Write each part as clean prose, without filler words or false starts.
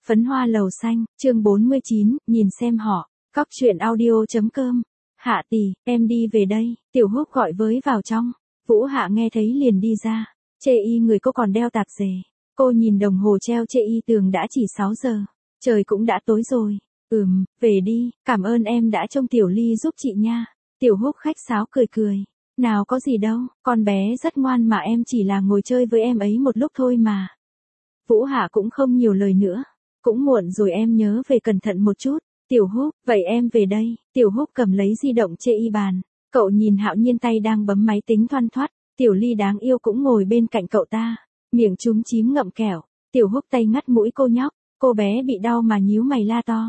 Phấn hoa lầu xanh, chương 49, nhìn xem họ, cóc truyện audio.com. Hạ tỷ, em đi về đây, Tiểu Húc gọi với vào trong. Vũ Hạ nghe thấy liền đi ra. Chê y người cô còn đeo tạp dề. Cô nhìn đồng hồ treo chê y tường đã chỉ 6 giờ. Trời cũng đã tối rồi. Về đi, cảm ơn em đã trông Tiểu Ly giúp chị nha. Tiểu Húc khách sáo cười cười. Nào có gì đâu, con bé rất ngoan mà em chỉ là ngồi chơi với em ấy một lúc thôi mà. Vũ Hạ cũng không nhiều lời nữa. Cũng muộn rồi em nhớ về cẩn thận một chút. Tiểu Húc, vậy em về đây. Tiểu Húc cầm lấy di động chê y bàn. Cậu nhìn Hạo Nhiên tay đang bấm máy tính thoăn thoắt. Tiểu Ly đáng yêu cũng ngồi bên cạnh cậu ta. Miệng chúm chím ngậm kẹo. Tiểu Húc tay ngắt mũi cô nhóc. Cô bé bị đau mà nhíu mày la to.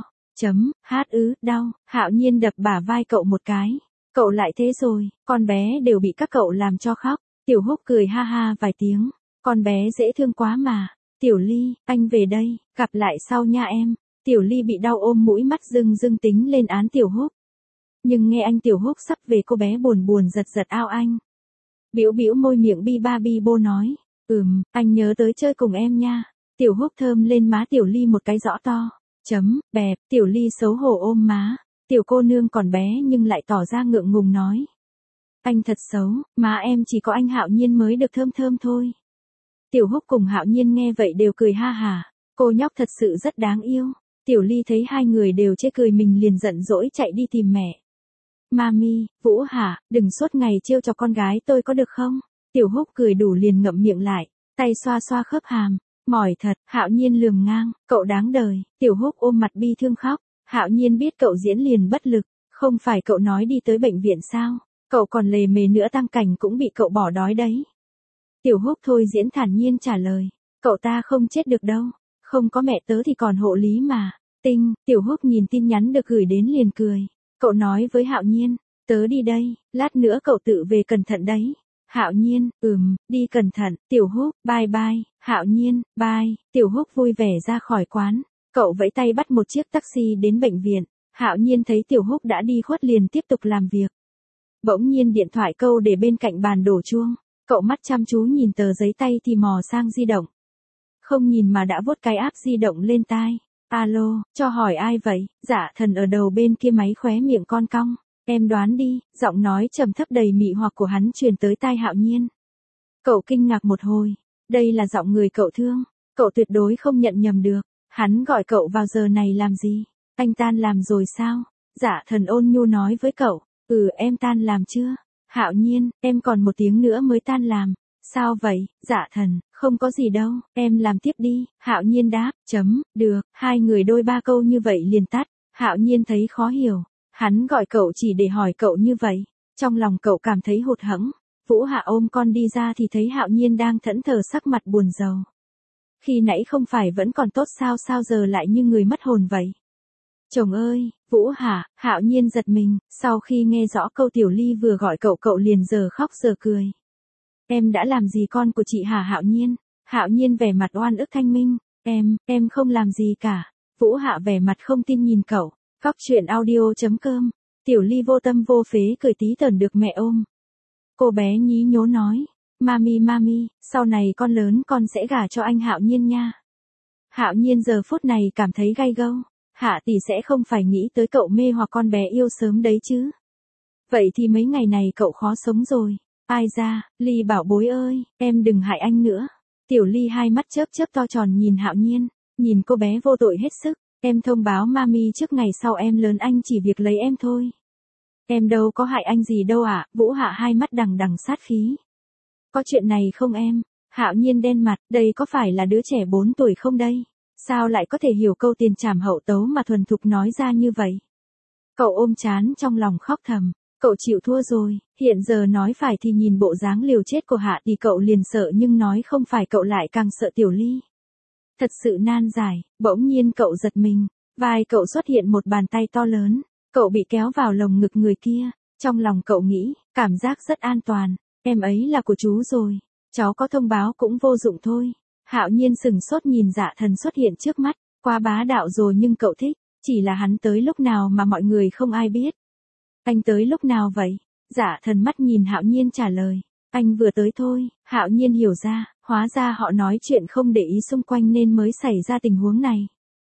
Đau. Hạo Nhiên đập bả vai cậu một cái. Cậu lại thế rồi, con bé đều bị các cậu làm cho khóc. Tiểu Húc cười ha ha vài tiếng. Con bé dễ thương quá mà. Tiểu Ly, anh về đây, gặp lại sau nha em. Tiểu Ly bị đau ôm mũi mắt rưng tính lên án Tiểu Húc. Nhưng nghe anh Tiểu Húc sắp về cô bé buồn buồn giật ao anh. Bĩu môi miệng bi ba bi bô nói. Anh nhớ tới chơi cùng em nha. Tiểu Húc thơm lên má Tiểu Ly một cái rõ to. Bẹp, Tiểu Ly xấu hổ ôm má. Tiểu cô nương còn bé nhưng lại tỏ ra ngượng ngùng nói. Anh thật xấu, má em chỉ có anh Hạo Nhiên mới được thơm thơm thôi. Tiểu Húc cùng Hạo Nhiên nghe vậy đều cười ha hả. Cô nhóc thật sự rất đáng yêu. Tiểu Ly thấy hai người đều chê cười mình liền giận dỗi chạy đi tìm mẹ. Mami, Vũ Hạ, đừng suốt ngày trêu cho con gái tôi có được không? Tiểu Húc cười đủ liền ngậm miệng lại, tay xoa xoa khớp hàm. Mỏi thật, Hạo Nhiên lườm ngang, cậu đáng đời. Tiểu Húc ôm mặt bi thương khóc. Hạo Nhiên biết cậu diễn liền bất lực. Không phải cậu nói đi tới bệnh viện sao? Cậu còn lề mề nữa tăng cảnh cũng bị cậu bỏ đói đấy. Tiểu Húc thôi diễn thản nhiên trả lời. Cậu ta không chết được đâu. Không có mẹ tớ thì còn hộ lý mà. Tiểu Húc nhìn tin nhắn được gửi đến liền cười. Cậu nói với Hạo Nhiên. Tớ đi đây, lát nữa cậu tự về cẩn thận đấy. Hạo Nhiên, đi cẩn thận. Tiểu Húc, bye bye. Hạo Nhiên, bye. Tiểu Húc vui vẻ ra khỏi quán. Cậu vẫy tay bắt một chiếc taxi đến bệnh viện. Hạo Nhiên thấy Tiểu Húc đã đi khuất liền tiếp tục làm việc. Bỗng nhiên điện thoại câu để bên cạnh bàn đổ chuông. Cậu mắt chăm chú nhìn tờ giấy tay thì mò sang di động. Không nhìn mà đã vuốt cái app di động lên tai. Alo, cho hỏi ai vậy? Dạ Thần ở đầu bên kia máy khóe miệng con cong. Em đoán đi, giọng nói trầm thấp đầy mị hoặc của hắn truyền tới tai Hạo Nhiên. Cậu kinh ngạc một hồi. Đây là giọng người cậu thương. Cậu tuyệt đối không nhận nhầm được. Hắn gọi cậu vào giờ này làm gì? Anh tan làm rồi sao? Dạ Thần ôn nhu nói với cậu. Em tan làm chưa? Hạo Nhiên, em còn 1 tiếng nữa mới tan làm. Sao vậy? Dạ Thần, không có gì đâu, em làm tiếp đi. Hạo Nhiên đáp. Được. Hai người đôi ba câu như vậy liền tắt. Hạo Nhiên thấy khó hiểu. Hắn gọi cậu chỉ để hỏi cậu như vậy. Trong lòng cậu cảm thấy hụt hẫng. Vũ Hạ ôm con đi ra thì thấy Hạo Nhiên đang thẫn thờ sắc mặt buồn rầu. Khi nãy không phải vẫn còn tốt sao giờ lại như người mất hồn vậy? Chồng ơi, Vũ Hạ, Hạo Nhiên giật mình, sau khi nghe rõ câu Tiểu Ly vừa gọi cậu liền giờ khóc giờ cười. Em đã làm gì con của chị hả Hạo Nhiên? Hạo Nhiên vẻ mặt oan ức thanh minh. Em không làm gì cả. Vũ Hạ vẻ mặt không tin nhìn cậu. Cóc truyện audio.com. Tiểu Ly vô tâm vô phế cười tí tởn được mẹ ôm. Cô bé nhí nhố nói. Mami, sau này con lớn con sẽ gả cho anh Hạo Nhiên nha. Hạo Nhiên giờ phút này cảm thấy gay gâu. Hạ tỷ sẽ không phải nghĩ tới cậu mê hoặc con bé yêu sớm đấy chứ. Vậy thì mấy ngày này cậu khó sống rồi. Ai ra, Ly bảo bối ơi, em đừng hại anh nữa. Tiểu Ly hai mắt chớp to tròn nhìn Hạo Nhiên, nhìn cô bé vô tội hết sức. Em thông báo mami trước ngày sau em lớn anh chỉ việc lấy em thôi. Em đâu có hại anh gì đâu ạ. Vũ Hạ hai mắt đằng sát khí. Có chuyện này không em? Hạo Nhiên đen mặt, đây có phải là đứa trẻ 4 tuổi không đây? Sao lại có thể hiểu câu tiền trảm hậu tấu mà thuần thục nói ra như vậy? Cậu ôm trán trong lòng khóc thầm. Cậu chịu thua rồi, hiện giờ nói phải thì nhìn bộ dáng liều chết của Hạ thì cậu liền sợ nhưng nói không phải cậu lại càng sợ Tiểu Ly. Thật sự nan giải, bỗng nhiên cậu giật mình, vai cậu xuất hiện một bàn tay to lớn, cậu bị kéo vào lồng ngực người kia, trong lòng cậu nghĩ, cảm giác rất an toàn, em ấy là của chú rồi, cháu có thông báo cũng vô dụng thôi. Hạo Nhiên sừng sốt nhìn Dạ Thần xuất hiện trước mắt, quá bá đạo rồi nhưng cậu thích, chỉ là hắn tới lúc nào mà mọi người không ai biết. Anh tới lúc nào vậy? Dạ Thần mắt nhìn Hạo Nhiên trả lời. Anh vừa tới thôi. Hạo Nhiên hiểu ra, hóa ra họ nói chuyện không để ý xung quanh nên mới xảy ra tình huống này.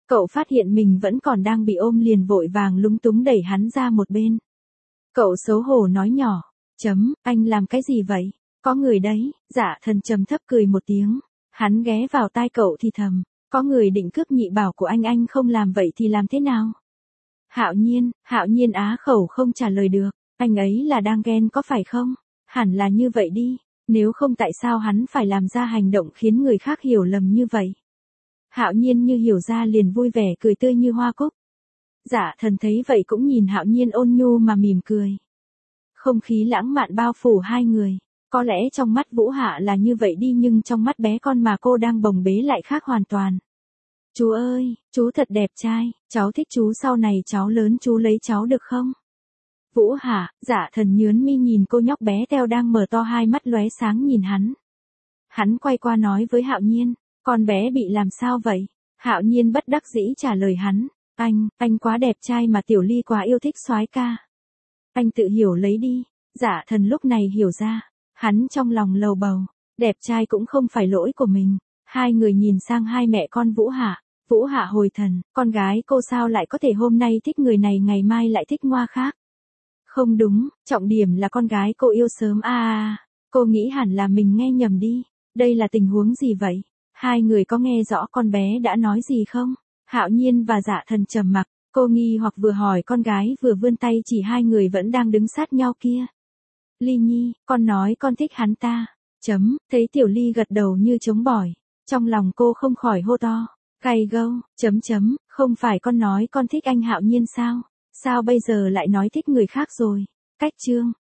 Cậu phát hiện mình vẫn còn đang bị ôm liền vội vàng lúng túng đẩy hắn ra một bên. Cậu xấu hổ nói nhỏ, anh làm cái gì vậy? Có người đấy, Dạ Thần trầm thấp cười một tiếng. Hắn ghé vào tai cậu thì thầm, có người định cướp nhị bảo của anh không làm vậy thì làm thế nào? Hạo nhiên á khẩu không trả lời được, anh ấy là đang ghen có phải không? Hẳn là như vậy đi, nếu không tại sao hắn phải làm ra hành động khiến người khác hiểu lầm như vậy? Hạo nhiên như hiểu ra liền vui vẻ cười tươi như hoa cúc. Dạ Thần thấy vậy cũng nhìn Hạo nhiên ôn nhu mà mỉm cười. Không khí lãng mạn bao phủ hai người. Có lẽ trong mắt Vũ Hạ là như vậy đi nhưng trong mắt bé con mà cô đang bồng bế lại khác hoàn toàn. Chú ơi, chú thật đẹp trai, cháu thích chú sau này cháu lớn chú lấy cháu được không? Vũ Hạ, Dạ Thần nhướng mi nhìn cô nhóc bé teo đang mở to hai mắt lóe sáng nhìn hắn. Hắn quay qua nói với Hạo nhiên, con bé bị làm sao vậy? Hạo nhiên bất đắc dĩ trả lời hắn, anh quá đẹp trai mà Tiểu Ly quá yêu thích soái ca. Anh tự hiểu lấy đi. Dạ Thần lúc này hiểu ra, hắn trong lòng lầu bầu, đẹp trai cũng không phải lỗi của mình. Hai người nhìn sang hai mẹ con Vũ Hạ. Vũ Hạ hồi thần, con gái cô sao lại có thể hôm nay thích người này ngày mai lại thích ngoa khác? Không đúng, trọng điểm là con gái cô yêu sớm cô nghĩ hẳn là mình nghe nhầm đi. Đây là tình huống gì vậy? Hai người có nghe rõ con bé đã nói gì không? Hạo nhiên và Dạ Thần trầm mặc, cô nghi hoặc vừa hỏi con gái vừa vươn tay chỉ hai người vẫn đang đứng sát nhau kia. Ly Nhi, con nói con thích hắn ta. Thấy Tiểu Ly gật đầu như trống bỏi. Trong lòng cô không khỏi hô to. Cay gâu, không phải con nói con thích anh Hạo nhiên sao? Sao bây giờ lại nói thích người khác rồi? Cách chương.